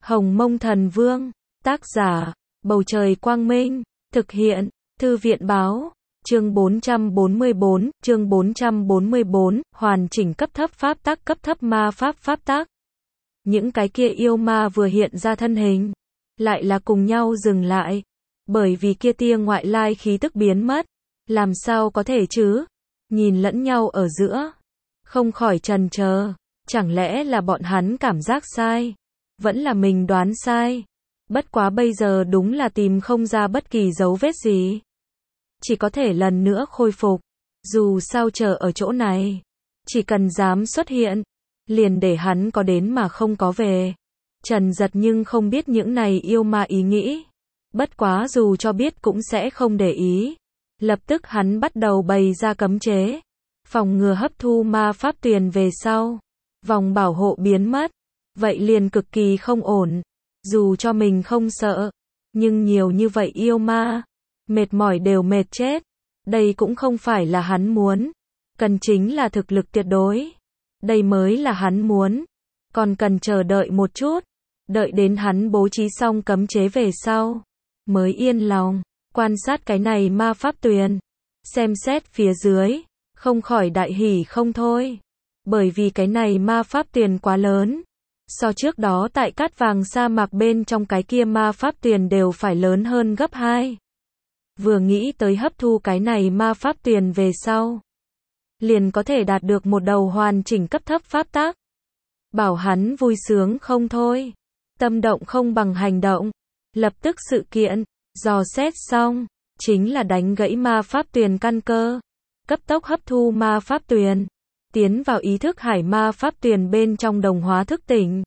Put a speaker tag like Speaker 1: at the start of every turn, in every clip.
Speaker 1: Hồng Mông Thần Vương, tác giả, Bầu Trời Quang Minh, thực hiện, Thư viện Báo, chương 444, hoàn chỉnh cấp thấp pháp tắc, cấp thấp ma pháp pháp tắc. Những cái kia yêu ma vừa hiện ra thân hình, lại là cùng nhau dừng lại, bởi vì kia tia ngoại lai khí tức biến mất, làm sao có thể chứ? Nhìn lẫn nhau ở giữa, không khỏi chần chờ, chẳng lẽ là bọn hắn cảm giác sai, vẫn là mình đoán sai. Bất quá bây giờ đúng là tìm không ra bất kỳ dấu vết gì, chỉ có thể lần nữa khôi phục. Dù sao chờ ở chỗ này, chỉ cần dám xuất hiện, liền để hắn có đến mà không có về. Trần Giật nhưng không biết những này yêu ma ý nghĩ, bất quá dù cho biết cũng sẽ không để ý. Lập tức hắn bắt đầu bày ra cấm chế, phòng ngừa hấp thu ma pháp tuyền về sau, vòng bảo hộ biến mất, vậy liền cực kỳ không ổn. Dù cho mình không sợ, nhưng nhiều như vậy yêu ma, mệt mỏi đều mệt chết. Đây cũng không phải là hắn muốn, cần chính là thực lực tuyệt đối. Đây mới là hắn muốn, còn cần chờ đợi một chút, đợi đến hắn bố trí xong cấm chế về sau, mới yên lòng, quan sát cái này ma pháp tuyền, xem xét phía dưới, không khỏi đại hỉ không thôi. Bởi vì cái này ma pháp tuyền quá lớn, so trước đó tại cát vàng sa mạc bên trong cái kia ma pháp tuyền đều phải lớn hơn gấp 2. Vừa nghĩ tới hấp thu cái này ma pháp tuyền về sau, liền có thể đạt được một đầu hoàn chỉnh cấp thấp pháp tắc. Bảo hắn vui sướng không thôi. Tâm động không bằng hành động. Lập tức sự kiện, dò xét xong, chính là đánh gãy ma pháp tuyền căn cơ. Cấp tốc hấp thu ma pháp tuyền, tiến vào ý thức hải ma pháp tuyền bên trong đồng hóa thức tỉnh.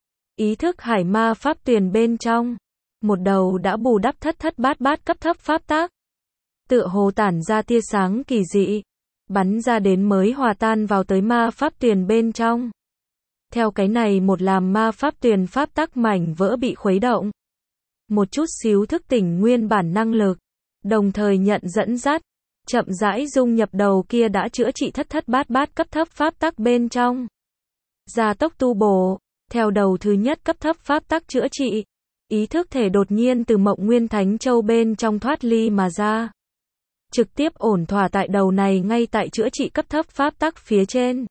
Speaker 1: Ý thức hải ma pháp tuyền bên trong, một đầu đã bù đắp thất thất bát bát cấp thấp pháp tắc. Tựa hồ tản ra tia sáng kỳ dị, bắn ra đến mới hòa tan vào tới ma pháp tuyền bên trong. Theo cái này một làm ma pháp tuyền pháp tắc mảnh vỡ bị khuấy động, một chút xíu thức tỉnh nguyên bản năng lực, đồng thời nhận dẫn dắt, chậm rãi dung nhập đầu kia đã chữa trị thất thất bát bát cấp thấp pháp tắc bên trong. Gia tốc tu bổ, theo đầu thứ nhất cấp thấp pháp tắc chữa trị, ý thức thể đột nhiên từ Mộng Nguyên Thánh Châu bên trong thoát ly mà ra. Trực tiếp ổn thỏa tại đầu này ngay tại chữa trị cấp thấp pháp tắc phía trên.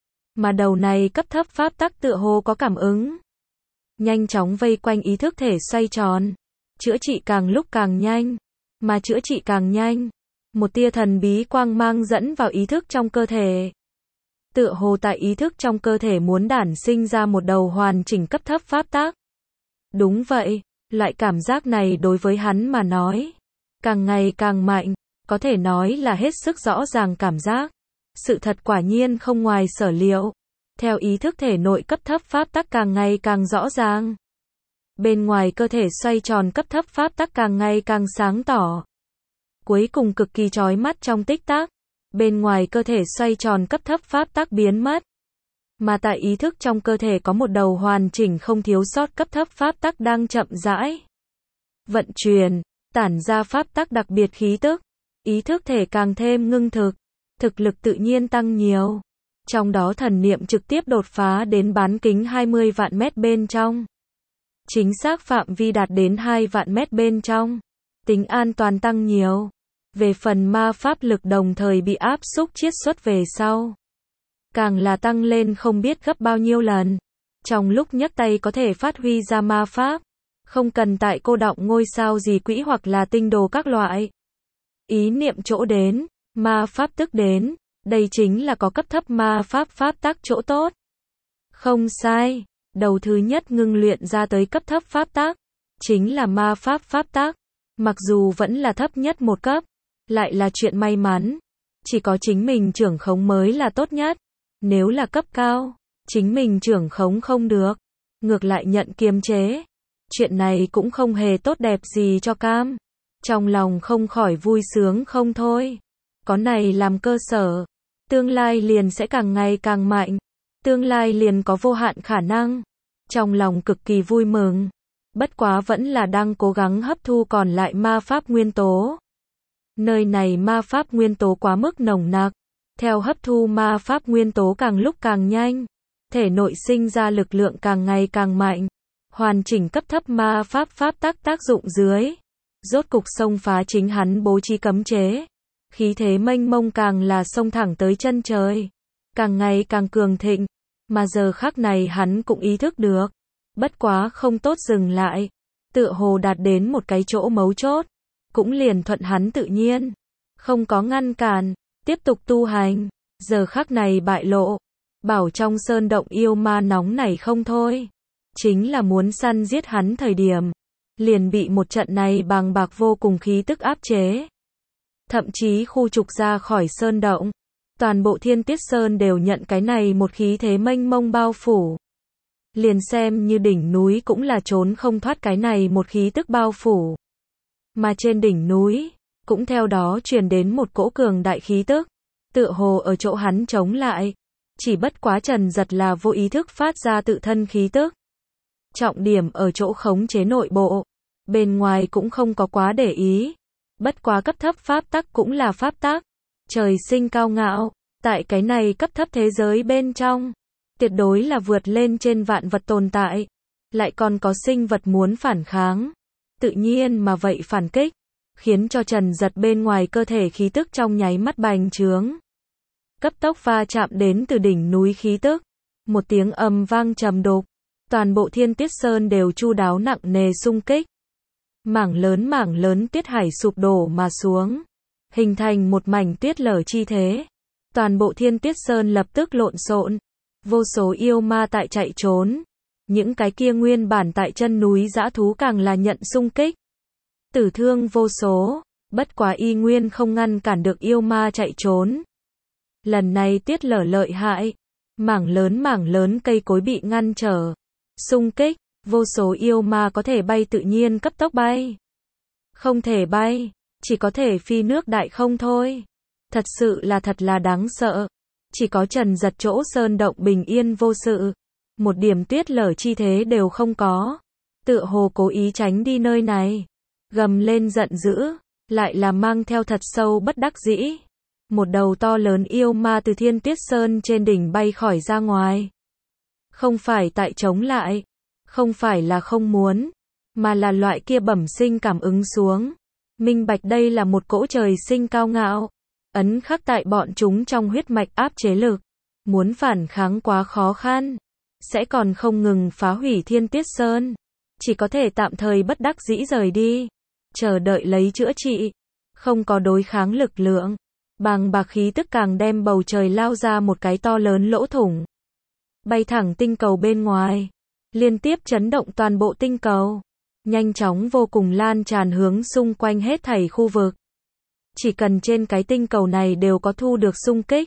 Speaker 1: Mà đầu này cấp thấp pháp tắc tựa hồ có cảm ứng, nhanh chóng vây quanh ý thức thể xoay tròn, chữa trị càng lúc càng nhanh, mà chữa trị càng nhanh, một tia thần bí quang mang dẫn vào ý thức trong cơ thể. Tựa hồ tại ý thức trong cơ thể muốn đản sinh ra một đầu hoàn chỉnh cấp thấp pháp tắc. Đúng vậy, loại cảm giác này đối với hắn mà nói, càng ngày càng mạnh, có thể nói là hết sức rõ ràng cảm giác. Sự thật quả nhiên không ngoài sở liệu. Theo ý thức thể nội cấp thấp pháp tắc càng ngày càng rõ ràng, bên ngoài cơ thể xoay tròn cấp thấp pháp tắc càng ngày càng sáng tỏ. Cuối cùng cực kỳ chói mắt trong tích tắc, bên ngoài cơ thể xoay tròn cấp thấp pháp tắc biến mất. Mà tại ý thức trong cơ thể có một đầu hoàn chỉnh không thiếu sót cấp thấp pháp tắc đang chậm rãi vận chuyển, tản ra pháp tắc đặc biệt khí tức. Ý thức thể càng thêm ngưng thực, thực lực tự nhiên tăng nhiều. Trong đó thần niệm trực tiếp đột phá đến bán kính 20 vạn mét bên trong. Chính xác phạm vi đạt đến 2 vạn mét bên trong. Tính an toàn tăng nhiều. Về phần ma pháp lực đồng thời bị áp xúc chiết xuất về sau, càng là tăng lên không biết gấp bao nhiêu lần. Trong lúc nhấc tay có thể phát huy ra ma pháp, không cần tại cô đọng ngôi sao gì quỹ hoặc là tinh đồ các loại. Ý niệm chỗ đến, ma pháp tức đến, đây chính là có cấp thấp ma pháp pháp tắc chỗ tốt. Không sai, đầu thứ nhất ngưng luyện ra tới cấp thấp pháp tắc, chính là ma pháp pháp tắc. Mặc dù vẫn là thấp nhất một cấp, lại là chuyện may mắn. Chỉ có chính mình trưởng khống mới là tốt nhất. Nếu là cấp cao, chính mình trưởng khống không được, ngược lại nhận kiềm chế. Chuyện này cũng không hề tốt đẹp gì cho cam. Trong lòng không khỏi vui sướng không thôi. Có này làm cơ sở, tương lai liền sẽ càng ngày càng mạnh. Tương lai liền có vô hạn khả năng. Trong lòng cực kỳ vui mừng. Bất quá vẫn là đang cố gắng hấp thu còn lại ma pháp nguyên tố. Nơi này ma pháp nguyên tố quá mức nồng nặc. Theo hấp thu ma pháp nguyên tố càng lúc càng nhanh, thể nội sinh ra lực lượng càng ngày càng mạnh. hoàn chỉnh cấp thấp ma pháp pháp tắc tác dụng dưới. Rốt cục xông phá chính hắn bố trí cấm chế. Khí thế mênh mông càng là xông thẳng tới chân trời. Càng ngày càng cường thịnh. Mà giờ khắc này hắn cũng ý thức được. Bất quá không tốt dừng lại. Tựa hồ đạt đến một cái chỗ mấu chốt. Cũng liền thuận hắn tự nhiên. Không có ngăn cản. Tiếp tục tu hành. Giờ khắc này bại lộ. Bảo trong sơn động yêu ma nóng nảy không thôi. Chính là muốn săn giết hắn thời điểm. Liền bị một trận này bàng bạc vô cùng khí tức áp chế. Thậm chí khu trục ra khỏi sơn động. Toàn bộ Thiên Tiết Sơn đều nhận cái này một khí thế mênh mông bao phủ. Liền xem như đỉnh núi cũng là trốn không thoát cái này một khí tức bao phủ. Mà trên đỉnh núi, cũng theo đó truyền đến một cỗ cường đại khí tức. Tựa hồ ở chỗ hắn chống lại. Chỉ bất quá Trần Giật là vô ý thức phát ra tự thân khí tức. Trọng điểm ở chỗ khống chế nội bộ. Bên ngoài cũng không có quá để ý. Bất quá cấp thấp pháp tắc cũng là pháp tắc. Trời sinh cao ngạo. Tại cái này cấp thấp thế giới bên trong. Tuyệt đối là vượt lên trên vạn vật tồn tại. Lại còn có sinh vật muốn phản kháng. Tự nhiên mà vậy phản kích. Khiến cho Trần Giật bên ngoài cơ thể khí tức trong nháy mắt bành trướng. Cấp tốc va chạm đến từ đỉnh núi khí tức. Một tiếng âm vang trầm đục. Toàn bộ Thiên Tiết Sơn đều chu đáo nặng nề xung kích. Mảng lớn tiết hải sụp đổ mà xuống. Hình thành một mảnh tuyết lở chi thế. Toàn bộ Thiên Tiết Sơn lập tức lộn xộn. Vô số yêu ma tại chạy trốn. Những cái kia nguyên bản tại chân núi dã thú càng là nhận xung kích. Tử thương vô số. Bất quá y nguyên không ngăn cản được yêu ma chạy trốn. Lần này tuyết lở lợi hại. Mảng lớn cây cối bị ngăn trở. Xung kích. Vô số yêu ma có thể bay tự nhiên cấp tốc bay. Không thể bay. Chỉ có thể phi nước đại không thôi. Thật sự là thật là đáng sợ. Chỉ có Trần Giật chỗ sơn động bình yên vô sự. Một điểm tuyết lở chi thế đều không có. Tựa hồ cố ý tránh đi nơi này. Gầm lên giận dữ. Lại là mang theo thật sâu bất đắc dĩ. Một đầu to lớn yêu ma từ Thiên Tiết Sơn trên đỉnh bay khỏi ra ngoài. Không phải tại chống lại. Không phải là không muốn. Mà là loại kia bẩm sinh cảm ứng xuống. Minh bạch đây là một cỗ trời sinh cao ngạo. Ấn khắc tại bọn chúng trong huyết mạch áp chế lực. Muốn phản kháng quá khó khăn. Sẽ còn không ngừng phá hủy Thiên Tiết Sơn. Chỉ có thể tạm thời bất đắc dĩ rời đi. Chờ đợi lấy chữa trị. Không có đối kháng lực lượng. Bàng bạc khí tức càng đem bầu trời lao ra một cái to lớn lỗ thủng. Bay thẳng tinh cầu bên ngoài. Liên tiếp chấn động toàn bộ tinh cầu. Nhanh chóng vô cùng lan tràn hướng xung quanh hết thảy khu vực. Chỉ cần trên cái tinh cầu này đều có thu được xung kích.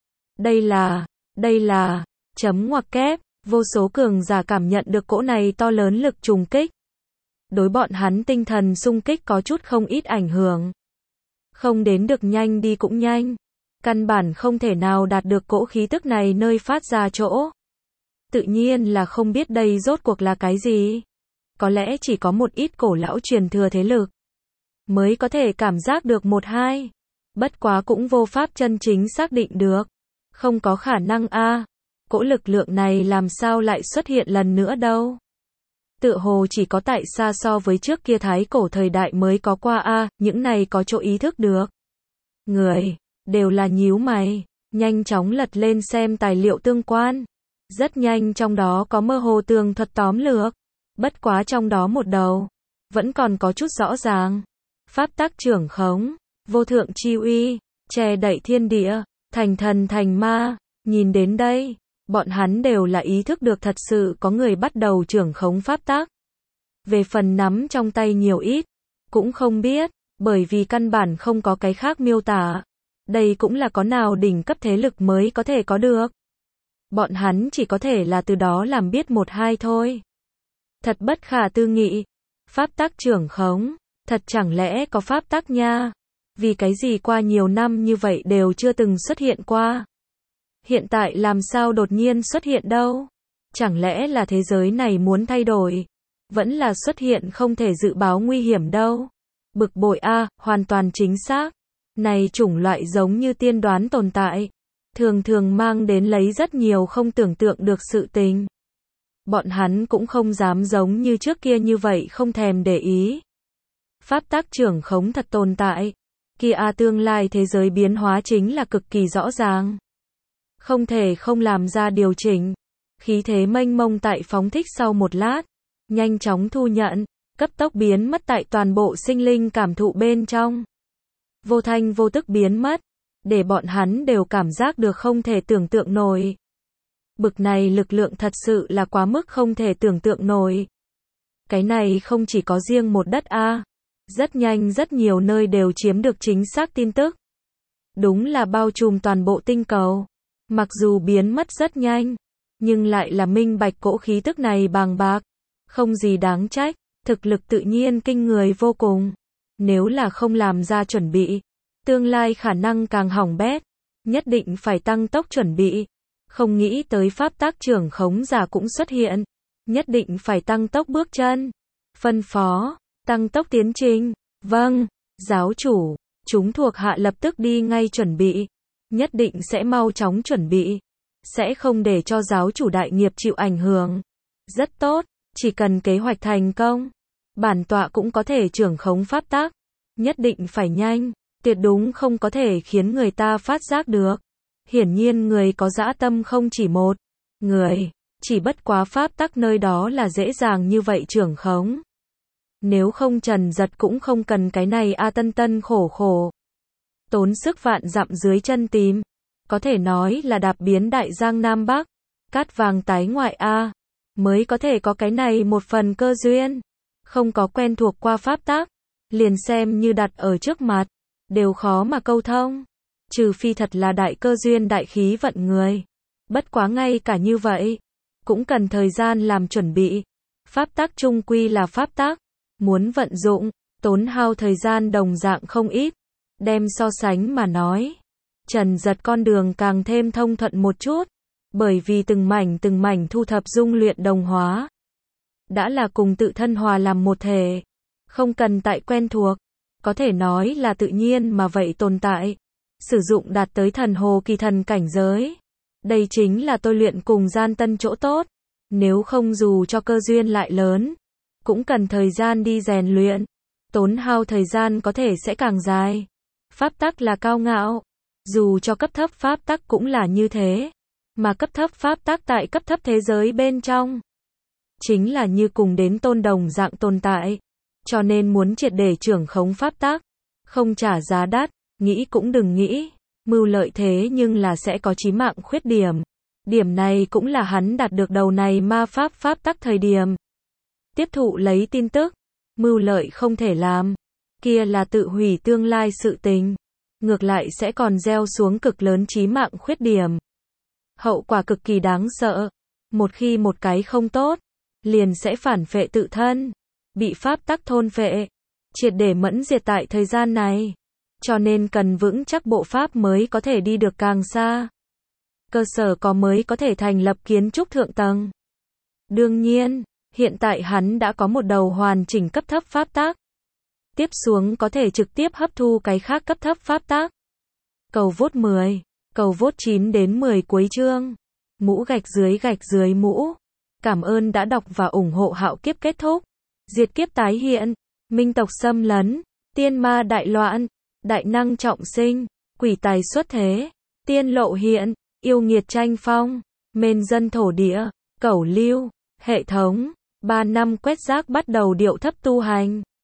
Speaker 1: Đây là, chấm ngoặc kép, vô số cường giả cảm nhận được cỗ này to lớn lực trùng kích. Đối bọn hắn tinh thần xung kích có chút không ít ảnh hưởng. Không đến được nhanh đi cũng nhanh. Căn bản không thể nào đạt được cỗ khí tức này nơi phát ra chỗ. Tự nhiên là không biết đây rốt cuộc là cái gì. Có lẽ chỉ có một ít cổ lão truyền thừa thế lực. Mới có thể cảm giác được một hai. Bất quá cũng vô pháp chân chính xác định được. Không có khả năng a. Cỗ lực lượng này làm sao lại xuất hiện lần nữa đâu. Tựa hồ chỉ có tại xa so với trước kia thái cổ thời đại mới có qua a. Những này có chỗ ý thức được. Người, đều là nhíu mày. Nhanh chóng lật lên xem tài liệu tương quan. Rất nhanh trong đó có mơ hồ tường thuật tóm lược. Bất quá trong đó một đầu. Vẫn còn có chút rõ ràng. Pháp tắc trưởng khống. Vô thượng chi uy. Che đậy thiên địa. Thành thần thành ma. Nhìn đến đây. Bọn hắn đều là ý thức được thật sự có người bắt đầu trưởng khống pháp tắc. Về phần nắm trong tay nhiều ít. Cũng không biết. Bởi vì căn bản không có cái khác miêu tả. Đây cũng là có nào đỉnh cấp thế lực mới có thể có được. Bọn hắn chỉ có thể là từ đó làm biết một hai thôi. Thật bất khả tư nghị. Pháp tắc trưởng khống. Thật chẳng lẽ có pháp tắc nha. Vì cái gì qua nhiều năm như vậy đều chưa từng xuất hiện qua. Hiện tại làm sao đột nhiên xuất hiện đâu. Chẳng lẽ là thế giới này muốn thay đổi. Vẫn là xuất hiện không thể dự báo nguy hiểm đâu. Bực bội a, hoàn toàn chính xác. Này chủng loại giống như tiên đoán tồn tại. Thường thường mang đến lấy rất nhiều không tưởng tượng được sự tình. bọn hắn cũng không dám giống như trước kia như vậy không thèm để ý. Pháp tắc trưởng khống thật tồn tại. Kia tương lai thế giới biến hóa chính là cực kỳ rõ ràng. Không thể không làm ra điều chỉnh. Khí thế mênh mông tại phóng thích sau một lát. Nhanh chóng thu nhận, cấp tốc biến mất tại toàn bộ sinh linh cảm thụ bên trong. Vô thanh vô tức biến mất. Để bọn hắn đều cảm giác được không thể tưởng tượng nổi. Bực này lực lượng thật sự là quá mức không thể tưởng tượng nổi. Cái này không chỉ có riêng một đất rất nhanh rất nhiều nơi đều chiếm được chính xác tin tức. Đúng là bao trùm toàn bộ tinh cầu. Mặc dù biến mất rất nhanh, nhưng lại là minh bạch cỗ khí tức này bàng bạc. Không gì đáng trách, thực lực tự nhiên kinh người vô cùng. Nếu là không làm ra chuẩn bị, tương lai khả năng càng hỏng bét. Nhất định phải tăng tốc chuẩn bị. Không nghĩ tới pháp tắc trưởng khống giả cũng xuất hiện. Nhất định phải tăng tốc bước chân. Phân phó, tăng tốc tiến trình. Vâng, giáo chủ, chúng thuộc hạ lập tức đi ngay chuẩn bị. Nhất định sẽ mau chóng chuẩn bị. Sẽ không để cho giáo chủ đại nghiệp chịu ảnh hưởng. Rất tốt, chỉ cần kế hoạch thành công. Bản tọa cũng có thể trưởng khống pháp tắc. Nhất định phải nhanh, tuyệt đúng không có thể khiến người ta phát giác được. Hiển nhiên người có dã tâm không chỉ một người, chỉ bất quá pháp tắc nơi đó là dễ dàng như vậy trưởng khống. Nếu không Trần Giật cũng không cần cái này tân tân khổ khổ. Tốn sức vạn dặm dưới chân tìm. Có thể nói là đạp biến đại giang Nam Bắc. Cát vàng tái ngoại mới có thể có cái này một phần cơ duyên. Không có quen thuộc qua pháp tắc. Liền xem như đặt ở trước mặt. Đều khó mà câu thông. Trừ phi thật là đại cơ duyên đại khí vận người. Bất quá ngay cả như vậy. Cũng cần thời gian làm chuẩn bị. Pháp tắc chung quy là pháp tắc. Muốn vận dụng, tốn hao thời gian đồng dạng không ít. Đem so sánh mà nói. Trần Giật con đường càng thêm thông thuận một chút. Bởi vì từng mảnh thu thập dung luyện đồng hóa. Đã là cùng tự thân hòa làm một thể. Không cần tại quen thuộc. Có thể nói là tự nhiên mà vậy tồn tại. Sử dụng đạt tới thần hồ kỳ thần cảnh giới. Đây chính là tôi luyện cùng gian tân chỗ tốt. Nếu không dù cho cơ duyên lại lớn, cũng cần thời gian đi rèn luyện. Tốn hao thời gian có thể sẽ càng dài. Pháp tắc là cao ngạo. Dù cho cấp thấp pháp tắc cũng là như thế. Mà cấp thấp pháp tắc tại cấp thấp thế giới bên trong. Chính là như cùng đến tôn đồng dạng tồn tại. Cho nên muốn triệt để trưởng khống pháp tắc. Không trả giá đắt. Nghĩ cũng đừng nghĩ. Mưu lợi thế nhưng là sẽ có chí mạng khuyết điểm. Điểm này cũng là hắn đạt được đầu này ma pháp tắc thời điểm. Tiếp thụ lấy tin tức. Mưu lợi không thể làm. Kia là tự hủy tương lai sự tình. Ngược lại sẽ còn gieo xuống cực lớn chí mạng khuyết điểm. Hậu quả cực kỳ đáng sợ. Một khi một cái không tốt, liền sẽ phản phệ tự thân. Bị pháp tắc thôn phệ. Triệt để mẫn diệt tại thời gian này. Cho nên cần vững chắc bộ pháp mới có thể đi được càng xa. Cơ sở có mới có thể thành lập kiến trúc thượng tầng. Đương nhiên, hiện tại hắn đã có một đầu hoàn chỉnh cấp thấp pháp tắc. Tiếp xuống có thể trực tiếp hấp thu cái khác cấp thấp pháp tắc. Cầu vote 10, cầu vote 9 đến 10 cuối chương. Mũ gạch dưới mũ. Cảm ơn đã đọc và ủng hộ Hạo Kiếp kết thúc. Diệt kiếp tái hiện. Minh tộc xâm lấn. Tiên ma đại loạn. Đại năng trọng sinh. Quỷ tài xuất thế. Tiên lộ hiện. Yêu nghiệt tranh phong. Mên dân thổ địa. Cẩu lưu. Hệ thống. 3 năm quét rác bắt đầu điệu thấp tu hành.